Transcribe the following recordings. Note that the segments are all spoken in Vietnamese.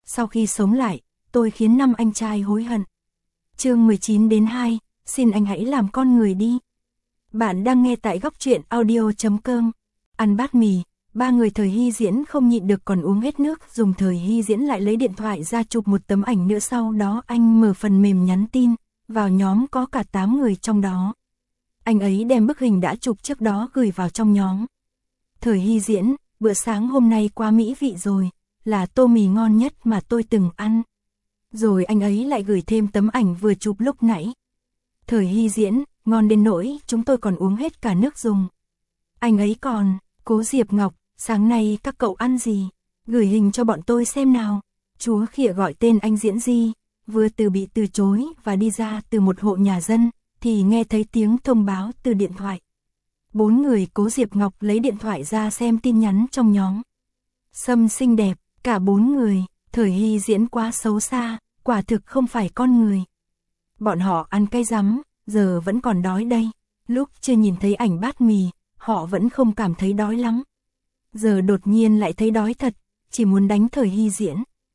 sau khi sống lại, tôi khiến 5 anh trai hối hận. Chương 19-2, xin anh hãy làm con người đi. Bạn đang nghe tại góc truyện audio.com. Ăn bát mì, ba người Thời Hy Diễn không nhịn được còn uống hết nước, dùng Thời Hy Diễn lại lấy điện thoại ra chụp một tấm ảnh nữa, sau đó anh mở phần mềm nhắn tin, vào nhóm có cả 8 người trong đó. Anh ấy đem bức hình đã chụp trước đó gửi vào trong nhóm. Thời Hy Diễn, bữa sáng hôm nay quá mỹ vị rồi, là tô mì ngon nhất mà tôi từng ăn. Rồi anh ấy lại gửi thêm tấm ảnh vừa chụp lúc nãy. Thời Hy Diễn, ngon đến nỗi chúng tôi còn uống hết cả nước dùng. Anh ấy còn, Cố Diệp Ngọc, sáng nay các cậu ăn gì? Gửi hình cho bọn tôi xem nào. Chúa khịa gọi tên anh Diễn Di, vừa bị từ chối và đi ra từ một hộ nhà dân, thì nghe thấy tiếng thông báo từ điện thoại. 4 người Cố Diệp Ngọc lấy điện thoại ra xem tin nhắn trong nhóm. Sâm xinh đẹp, cả 4 người, Thời Hy Diễn quá xấu xa, quả thực không phải con người. Bọn họ ăn cay rắm, giờ vẫn còn đói đây. Lúc chưa nhìn thấy ảnh bát mì, họ vẫn không cảm thấy đói lắm. Giờ đột nhiên lại thấy đói thật, chỉ muốn đánh Thời Hy Diễn.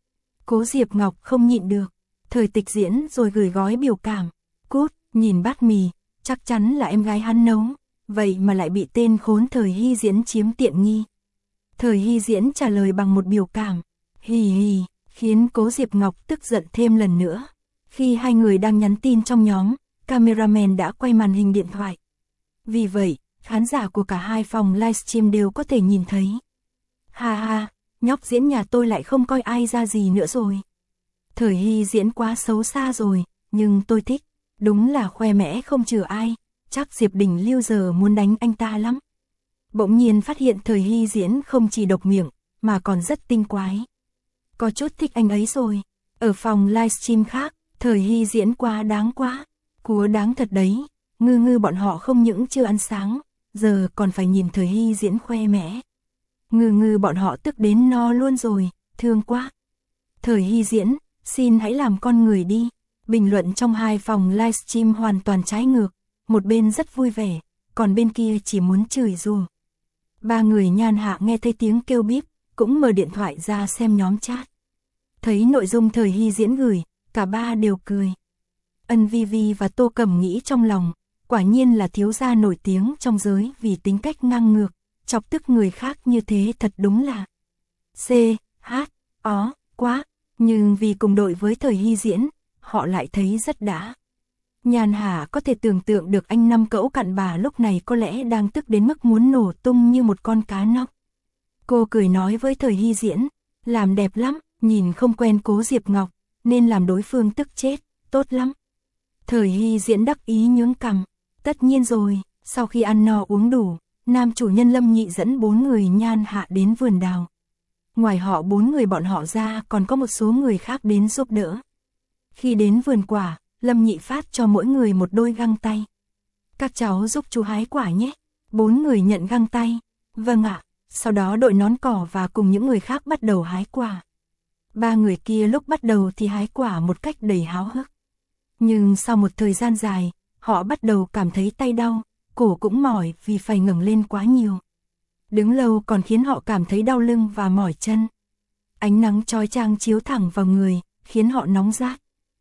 Cố Diệp Ngọc không nhịn được, Thời Tịch Diễn rồi gửi gói biểu cảm. Cút, nhìn bát mì, chắc chắn là em gái hắn nấu, vậy mà lại bị tên khốn Thời Hy Diễn chiếm tiện nghi. Thời Hy Diễn trả lời bằng một biểu cảm, hì hì, khiến Cố Diệp Ngọc tức giận thêm lần nữa. Khi hai người đang nhắn tin trong nhóm, cameraman đã quay màn hình điện thoại. Vì vậy, khán giả của cả hai phòng livestream đều có thể nhìn thấy. Ha ha, nhóc Diễn nhà tôi lại không coi ai ra gì nữa rồi. Thời Hy Diễn quá xấu xa rồi, nhưng tôi thích. Đúng là khoe mẽ không chừa ai, chắc Diệp Đình Lưu giờ muốn đánh anh ta lắm. Bỗng nhiên phát hiện Thời Hy Diễn không chỉ độc miệng, mà còn rất tinh quái. Có chút thích anh ấy rồi. Ở phòng livestream khác, Thời Hy Diễn quá đáng quá. Cúa đáng thật đấy, ngư bọn họ không những chưa ăn sáng, giờ còn phải nhìn Thời Hy Diễn khoe mẽ. Ngư bọn họ tức đến no luôn rồi, thương quá. Thời Hy Diễn, xin hãy làm con người đi. Bình luận trong hai phòng livestream hoàn toàn trái ngược, một bên rất vui vẻ, còn bên kia chỉ muốn chửi rủa. Ba người Nhan Hạ nghe thấy tiếng kêu bíp, cũng mở điện thoại ra xem nhóm chat. Thấy nội dung Thời Hy Diễn gửi, cả ba đều cười. Ân Vi Vi và Tô Cẩm nghĩ trong lòng, quả nhiên là thiếu gia nổi tiếng trong giới vì tính cách ngang ngược, chọc tức người khác như thế thật đúng là quá, nhưng vì cùng đội với Thời Hy Diễn, họ lại thấy rất đã. Nhan Hà có thể tưởng tượng được anh Năm Cẩu cặn bà lúc này có lẽ đang tức đến mức muốn nổ tung như một con cá nóc. Cô cười nói với Thời Hy Diễn, làm đẹp lắm, nhìn không quen Cố Diệp Ngọc, nên làm đối phương tức chết, tốt lắm. Thời Hy Diễn đắc ý nhướng cằm, tất nhiên rồi. Sau khi ăn no uống đủ, nam chủ nhân Lâm Nhị dẫn 4 người Nhan Hạ đến vườn đào. Ngoài họ 4 người bọn họ ra còn có một số người khác đến giúp đỡ. Khi đến vườn quả, Lâm Nhị phát cho mỗi người một đôi găng tay. Các cháu giúp chú hái quả nhé. 4 người nhận găng tay. Vâng ạ. Sau đó đội nón cỏ và cùng những người khác bắt đầu hái quả. 3 người kia lúc bắt đầu thì hái quả một cách đầy háo hức. Nhưng sau một thời gian dài, họ bắt đầu cảm thấy tay đau, cổ cũng mỏi vì phải ngẩng lên quá nhiều. Đứng lâu còn khiến họ cảm thấy đau lưng và mỏi chân. Ánh nắng chói chang chiếu thẳng vào người, khiến họ nóng rát.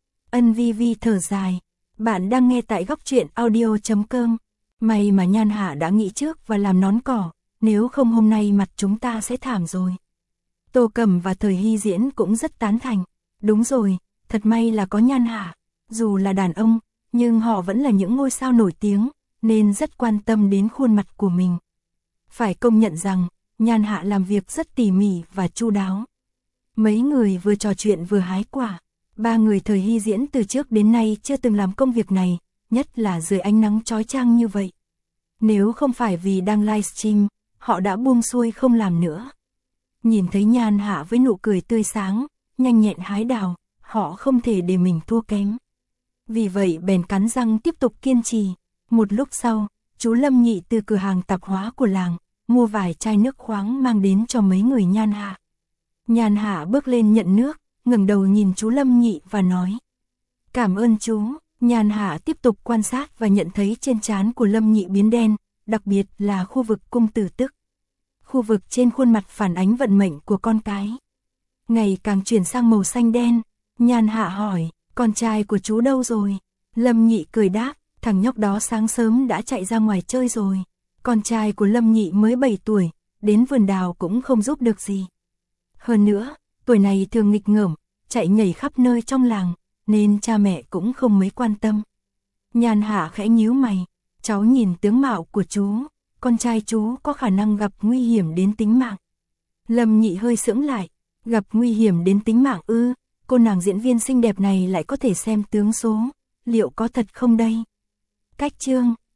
Ân Vi Vi thở dài. Bạn đang nghe tại góc truyện audio.com. May mà Nhan Hạ đã nghĩ trước và làm nón cỏ, nếu không hôm nay mặt chúng ta sẽ thảm rồi. Tô Cẩm và Thời Hy Diễn cũng rất tán thành. Đúng rồi, thật may là có Nhan Hạ. Dù là đàn ông, nhưng họ vẫn là những ngôi sao nổi tiếng, nên rất quan tâm đến khuôn mặt của mình. Phải công nhận rằng, Nhan Hạ làm việc rất tỉ mỉ và chu đáo. Mấy người vừa trò chuyện vừa hái quả. 3 người Thời Hy Diễn từ trước đến nay chưa từng làm công việc này, nhất là dưới ánh nắng chói chang như vậy. Nếu không phải vì đang livestream, họ đã buông xuôi không làm nữa. Nhìn thấy Nhan Hạ với nụ cười tươi sáng, nhanh nhẹn hái đào, họ không thể để mình thua kém. Vì vậy bèn cắn răng tiếp tục kiên trì. Một lúc sau, chú Lâm Nhị từ cửa hàng tạp hóa của làng, mua vài chai nước khoáng mang đến cho mấy người Nhan Hạ. Nhan Hạ bước lên nhận nước, ngẩng đầu nhìn chú Lâm Nhị và nói. Cảm ơn chú. Nhan Hạ tiếp tục quan sát và nhận thấy trên trán của Lâm Nhị biến đen, đặc biệt là khu vực cung tử tức. Khu vực trên khuôn mặt phản ánh vận mệnh của con cái. ngày càng chuyển sang màu xanh đen. Nhàn Hạ hỏi, con trai của chú đâu rồi? Lâm Nhị cười đáp, thằng nhóc đó sáng sớm đã chạy ra ngoài chơi rồi. Con trai của Lâm Nhị mới 7 tuổi, đến vườn đào cũng không giúp được gì. Hơn nữa, tuổi này thường nghịch ngợm, chạy nhảy khắp nơi trong làng, nên cha mẹ cũng không mấy quan tâm. Nhàn Hạ khẽ nhíu mày, cháu nhìn tướng mạo của chú, con trai chú có khả năng gặp nguy hiểm đến tính mạng. Lâm Nhị hơi sững lại, gặp nguy hiểm đến tính mạng ư? Cô nàng diễn viên xinh đẹp này lại có thể xem tướng số, liệu có thật không đây? Cách chương